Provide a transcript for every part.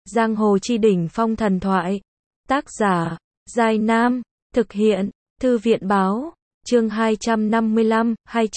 Giang hồ chi đỉnh phong thần thoại. Tác giả, Giai Nam. Thực hiện, Thư viện báo. Chương 255,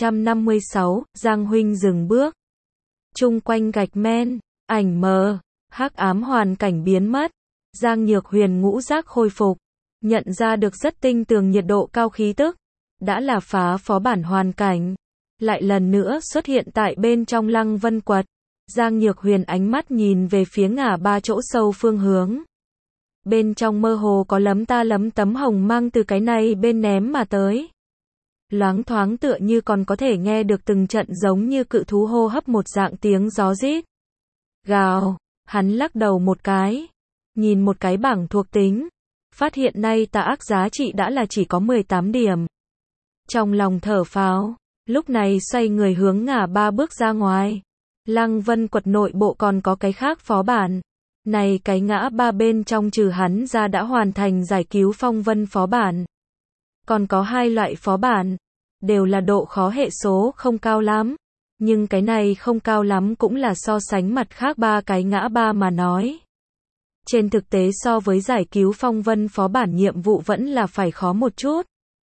256, Giang huynh dừng bước. Chung quanh gạch men, ảnh mờ, hắc ám hoàn cảnh biến mất. Giang Nhược Huyền ngũ giác khôi phục, nhận ra được rất tinh tường nhiệt độ cao khí tức, đã là phá phó bản hoàn cảnh, lại lần nữa xuất hiện tại bên trong Lăng Vân Quật. Giang Nhược Huyền ánh mắt nhìn về phía ngả ba chỗ sâu phương hướng. Bên trong mơ hồ có lấm ta lấm tấm hồng mang từ cái này bên ném mà tới. Loáng thoáng tựa như còn có thể nghe được từng trận giống như cự thú hô hấp một dạng tiếng gió rít. Gào, hắn lắc đầu một cái, nhìn một cái bảng thuộc tính, phát hiện nay tà ác giá trị đã là chỉ có 18 điểm. Trong lòng thở phào, lúc này xoay người hướng ngả ba bước ra ngoài. Lăng Vân Quật nội bộ còn có cái khác phó bản. Này cái ngã ba bên trong trừ hắn ra đã hoàn thành giải cứu phong vân phó bản. Còn có hai loại phó bản, đều là độ khó hệ số không cao lắm. Nhưng cái này không cao lắm cũng là so sánh mặt khác ba cái ngã ba mà nói. Trên thực tế so với giải cứu phong vân phó bản nhiệm vụ vẫn là phải khó một chút.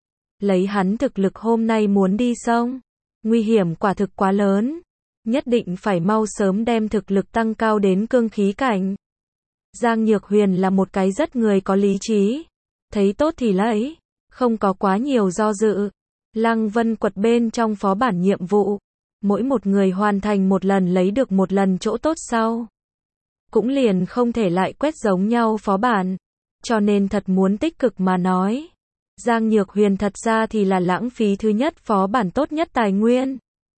Lấy hắn thực lực hôm nay muốn đi sông, nguy hiểm quả thực quá lớn. Nhất định phải mau sớm đem thực lực tăng cao đến cương khí cảnh. Giang Nhược Huyền là một cái rất người có lý trí. Thấy tốt thì lấy, không có quá nhiều do dự. Lăng Vân Quật bên trong phó bản nhiệm vụ, mỗi một người hoàn thành một lần lấy được một lần chỗ tốt sau. Cũng liền không thể lại quét giống nhau phó bản. Cho nên thật muốn tích cực mà nói. Giang Nhược Huyền thật ra thì là lãng phí thứ nhất phó bản tốt nhất tài nguyên.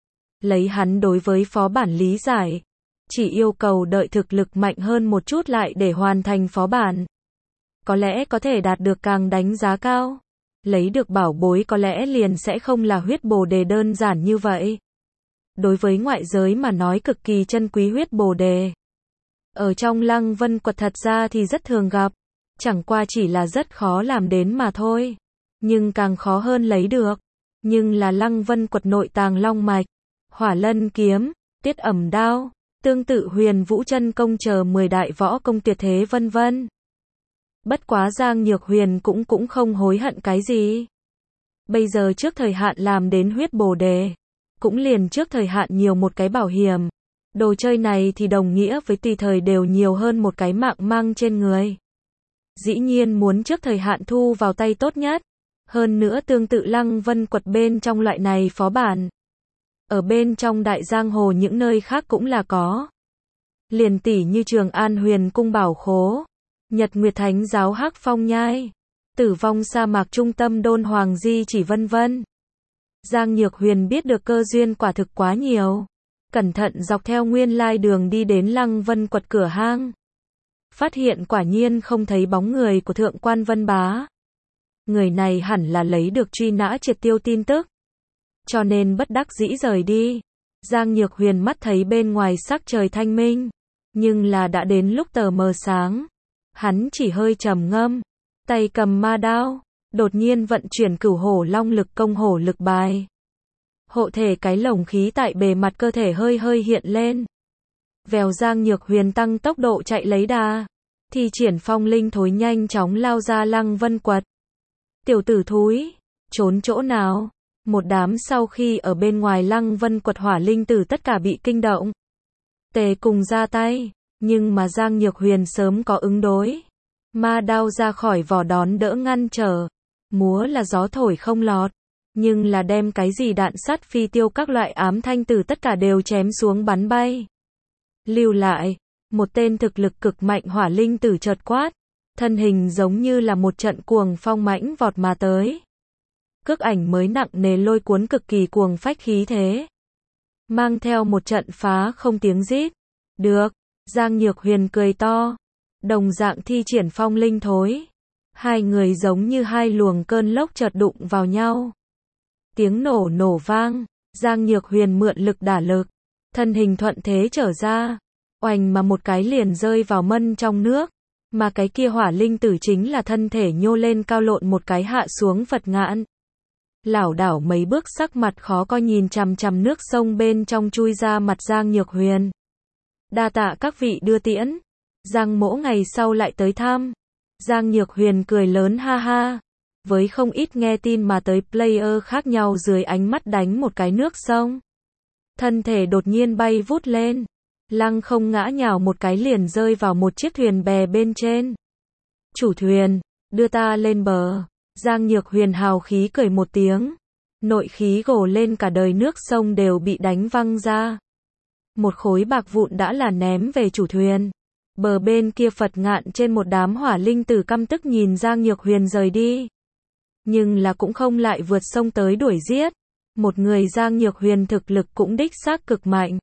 Lấy hắn đối với phó bản lý giải, chỉ yêu cầu đợi thực lực mạnh hơn một chút lại để hoàn thành phó bản. Có lẽ có thể đạt được càng đánh giá cao. Lấy được bảo bối có lẽ liền sẽ không là huyết bồ đề đơn giản như vậy. Đối với ngoại giới mà nói cực kỳ chân quý huyết bồ đề. Ở trong Lăng Vân Quật thật ra thì rất thường gặp. Chẳng qua chỉ là rất khó làm đến mà thôi. Nhưng càng khó hơn lấy được. Nhưng là Lăng Vân Quật nội tàng long mạch, Hỏa Lân kiếm, Tiết Ẩm đao, tương tự Huyền Vũ chân công chờ 10 đại võ công tuyệt thế vân vân. Bất quá Giang Nhược Huyền cũng không hối hận cái gì. Bây giờ trước thời hạn làm đến huyết bồ đề, cũng liền trước thời hạn nhiều một cái bảo hiểm. Đồ chơi này thì đồng nghĩa với tùy thời đều nhiều hơn một cái mạng mang trên người. Dĩ nhiên muốn trước thời hạn thu vào tay tốt nhất. Hơn nữa tương tự Lăng Vân Quật bên trong loại này phó bản. Ở bên trong đại giang hồ những nơi khác cũng là có. Liền tỉ như Trường An Huyền Cung Bảo Khố, Nhật Nguyệt Thánh Giáo Hắc Phong Nhai, Tử Vong Sa Mạc Trung tâm Đôn Hoàng Di chỉ vân vân. Giang Nhược Huyền biết được cơ duyên quả thực quá nhiều. Cẩn thận dọc theo nguyên lai đường đi đến Lăng Vân Quật cửa hang. Phát hiện quả nhiên không thấy bóng người của Thượng quan Vân Bá. Người này hẳn là lấy được truy nã triệt tiêu tin tức. Cho nên bất đắc dĩ rời đi. Giang Nhược Huyền mắt thấy bên ngoài sắc trời thanh minh. Nhưng là đã đến lúc tờ mờ sáng. Hắn chỉ hơi trầm ngâm. Tay cầm ma đao. Đột nhiên vận chuyển Cửu Hổ Long lực công hổ lực bài. Hộ thể cái lồng khí tại bề mặt cơ thể hơi hiện lên. Vèo Giang Nhược Huyền tăng tốc độ chạy lấy đà. Thi triển phong linh thối nhanh chóng lao ra Lăng Vân Quật. Tiểu tử thúi, trốn chỗ nào? Một đám sau khi ở bên ngoài Lăng Vân Quật hỏa linh tử tất cả bị kinh động. Tề cùng ra tay, nhưng mà Giang Nhược Huyền sớm có ứng đối. Ma đao ra khỏi vỏ đón đỡ ngăn trở. Múa là gió thổi không lọt. Nhưng là đem cái gì đạn sắt phi tiêu các loại ám thanh tử tất cả đều chém xuống bắn bay. Lưu lại, một tên thực lực cực mạnh hỏa linh tử chợt quát. Thân hình giống như là một trận cuồng phong mãnh vọt mà tới. Cước ảnh mới nặng nề lôi cuốn cực kỳ cuồng phách khí thế. Mang theo một trận phá không tiếng rít. Được, Giang Nhược Huyền cười to. Đồng dạng thi triển phong linh thối. Hai người giống như hai luồng cơn lốc chợt đụng vào nhau. Tiếng nổ vang. Giang Nhược Huyền mượn lực đả lực. Thân hình thuận thế trở ra. Oành mà một cái liền rơi vào mân trong nước. Mà cái kia hỏa linh tử chính là thân thể nhô lên cao lộn một cái hạ xuống Phật ngạn. Lảo đảo mấy bước sắc mặt khó coi nhìn chằm chằm nước sông bên trong chui ra mặt Giang Nhược Huyền. Đa tạ các vị đưa tiễn. Giang Mỗ ngày sau lại tới thăm. Giang Nhược Huyền cười lớn ha ha. Với không ít nghe tin mà tới player khác nhau dưới ánh mắt đánh một cái nước sông. Thân thể đột nhiên bay vút lên. Lăng không ngã nhào một cái liền rơi vào một chiếc thuyền bè bên trên. Chủ thuyền, đưa ta lên bờ. Giang Nhược Huyền hào khí cười một tiếng. Nội khí gồ lên cả đời nước sông đều bị đánh văng ra. Một khối bạc vụn đã là ném về chủ thuyền. Bờ bên kia Phật Ngạn trên một đám hỏa linh tử căm tức nhìn Giang Nhược Huyền rời đi. Nhưng là cũng không lại vượt sông tới đuổi giết. Một người Giang Nhược Huyền thực lực cũng đích xác cực mạnh.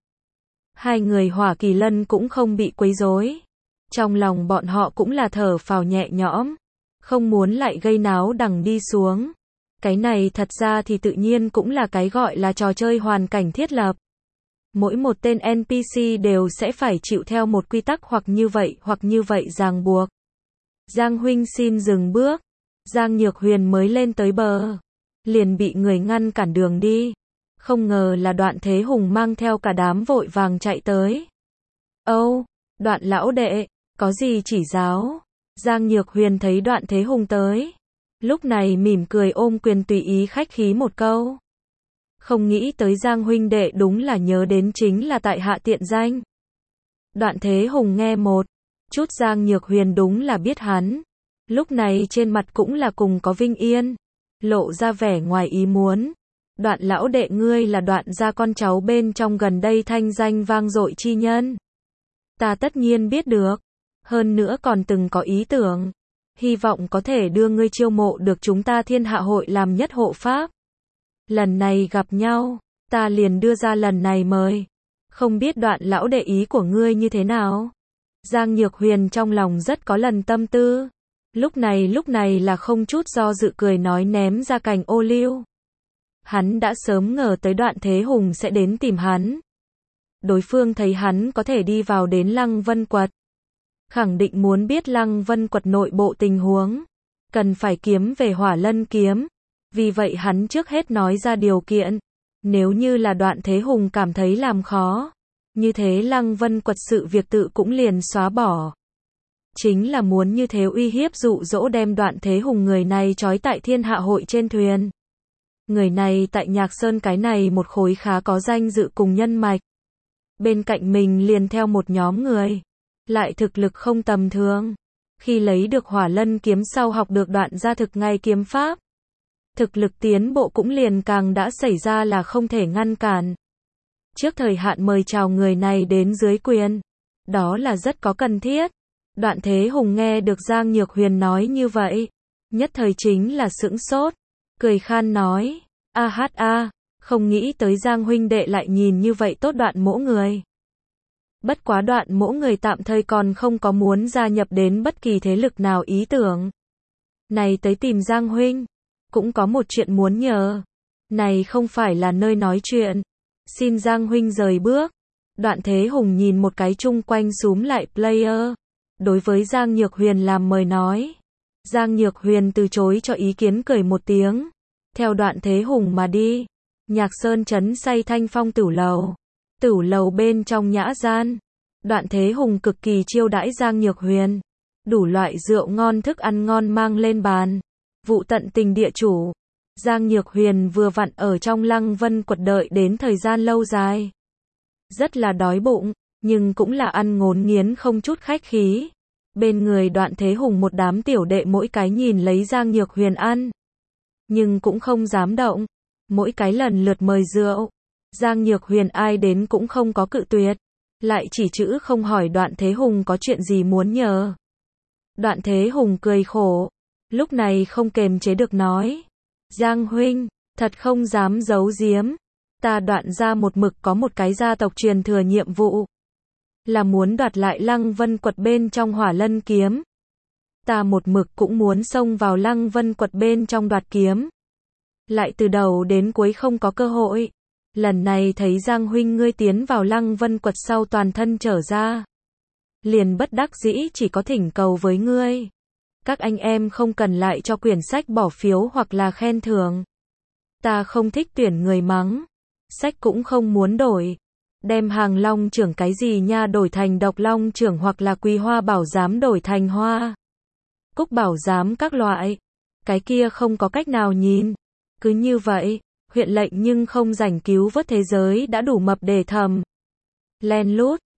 Hai người Hỏa Kỳ Lân cũng không bị quấy rối. Trong lòng bọn họ cũng là thở phào nhẹ nhõm. Không muốn lại gây náo đằng đi xuống. Cái này thật ra thì tự nhiên cũng là cái gọi là trò chơi hoàn cảnh thiết lập. Mỗi một tên NPC đều sẽ phải chịu theo một quy tắc hoặc như vậy ràng buộc. Giang huynh xin dừng bước. Giang Nhược Huyền mới lên tới bờ. Liền bị người ngăn cản đường đi. Không ngờ là Đoạn Thế Hùng mang theo cả đám vội vàng chạy tới. Âu, Đoạn lão đệ, có gì chỉ giáo? Giang Nhược Huyền thấy Đoạn Thế Hùng tới. Lúc này mỉm cười ôm quyền tùy ý khách khí một câu. Không nghĩ tới Giang huynh đệ đúng là nhớ đến chính là tại hạ tiện danh. Đoạn Thế Hùng nghe một chút Giang Nhược Huyền đúng là biết hắn. Lúc này trên mặt cũng là cùng có vinh yên. Lộ ra vẻ ngoài ý muốn. Đoạn lão đệ ngươi là Đoạn gia con cháu bên trong gần đây thanh danh vang dội chi nhân. Ta tất nhiên biết được. Hơn nữa còn từng có ý tưởng. Hy vọng có thể đưa ngươi chiêu mộ được chúng ta Thiên Hạ hội làm nhất hộ pháp. Lần này gặp nhau, ta liền đưa ra lần này mời. Không biết Đoạn lão đệ ý của ngươi như thế nào? Giang Nhược Huyền trong lòng rất có lần tâm tư. Lúc này là không chút do dự cười nói ném ra cành ô liu. Hắn đã sớm ngờ tới Đoạn Thế Hùng sẽ đến tìm hắn. Đối phương thấy hắn có thể đi vào đến Lăng Vân Quật. Khẳng định muốn biết Lăng Vân Quật nội bộ tình huống. Cần phải kiếm về Hỏa Lân kiếm. Vì vậy hắn trước hết nói ra điều kiện. Nếu như là Đoạn Thế Hùng cảm thấy làm khó. Như thế Lăng Vân Quật sự việc tự cũng liền xóa bỏ. Chính là muốn như thế uy hiếp dụ dỗ đem Đoạn Thế Hùng người này trói tại Thiên Hạ hội trên thuyền. Người này tại Nhạc Sơn cái này một khối khá có danh dự cùng nhân mạch. Bên cạnh mình liền theo một nhóm người. Lại thực lực không tầm thường. Khi lấy được Hỏa Lân kiếm sau học được Đoạn gia thực ngay kiếm pháp. Thực lực tiến bộ cũng liền càng đã xảy ra là không thể ngăn cản. Trước thời hạn mời chào người này đến dưới quyền. Đó là rất có cần thiết. Đoạn Thế Hùng nghe được Giang Nhược Huyền nói như vậy. Nhất thời chính là sững sốt. Cười khan nói. Không nghĩ tới Giang huynh đệ lại nhìn như vậy tốt Đoạn mỗ người. Bất quá Đoạn mỗ người tạm thời còn không có muốn gia nhập đến bất kỳ thế lực nào ý tưởng. Này tới tìm Giang huynh. Cũng có một chuyện muốn nhờ. Này không phải là nơi nói chuyện. Xin Giang huynh rời bước. Đoạn Thế Hùng nhìn một cái chung quanh xúm lại player. Đối với Giang Nhược Huyền làm mời nói. Giang Nhược Huyền từ chối cho ý kiến cười một tiếng. Theo Đoạn Thế Hùng mà đi. Nhạc Sơn trấn say Thanh Phong Tửu Lầu. Tửu Lầu bên trong nhã gian. Đoạn Thế Hùng cực kỳ chiêu đãi Giang Nhược Huyền. Đủ loại rượu ngon thức ăn ngon mang lên bàn. Vụ tận tình địa chủ. Giang Nhược Huyền vừa vặn ở trong Lăng Vân Quật đợi đến thời gian lâu dài. Rất là đói bụng, nhưng cũng là ăn ngốn nghiến không chút khách khí. Bên người Đoạn Thế Hùng một đám tiểu đệ mỗi cái nhìn lấy Giang Nhược Huyền ăn. Nhưng cũng không dám động. Mỗi cái lần lượt mời rượu. Giang Nhược Huyền ai đến cũng không có cự tuyệt. Lại chỉ chữ không hỏi Đoạn Thế Hùng có chuyện gì muốn nhờ. Đoạn Thế Hùng cười khổ. Lúc này không kềm chế được nói. Giang huynh, thật không dám giấu giếm. Ta Đoạn gia một mực có một cái gia tộc truyền thừa nhiệm vụ. Là muốn đoạt lại Lăng Vân Quật bên trong Hỏa Lân kiếm. Ta một mực cũng muốn xông vào Lăng Vân Quật bên trong đoạt kiếm. Lại từ đầu đến cuối không có cơ hội. Lần này thấy Giang huynh ngươi tiến vào Lăng Vân Quật sau toàn thân trở ra. Liền bất đắc dĩ chỉ có thỉnh cầu với ngươi. Các anh em không cần lại cho quyển sách bỏ phiếu hoặc là khen thưởng. Ta không thích tuyển người mắng. Sách cũng không muốn đổi. Đem hàng long trưởng cái gì nha đổi thành độc long trưởng hoặc là quý hoa bảo giám đổi thành hoa cúc bảo giám các loại. Cái kia không có cách nào nhìn. Cứ như vậy, huyện lệnh nhưng không rảnh cứu vớt thế giới đã đủ mập để thầm. Len lút,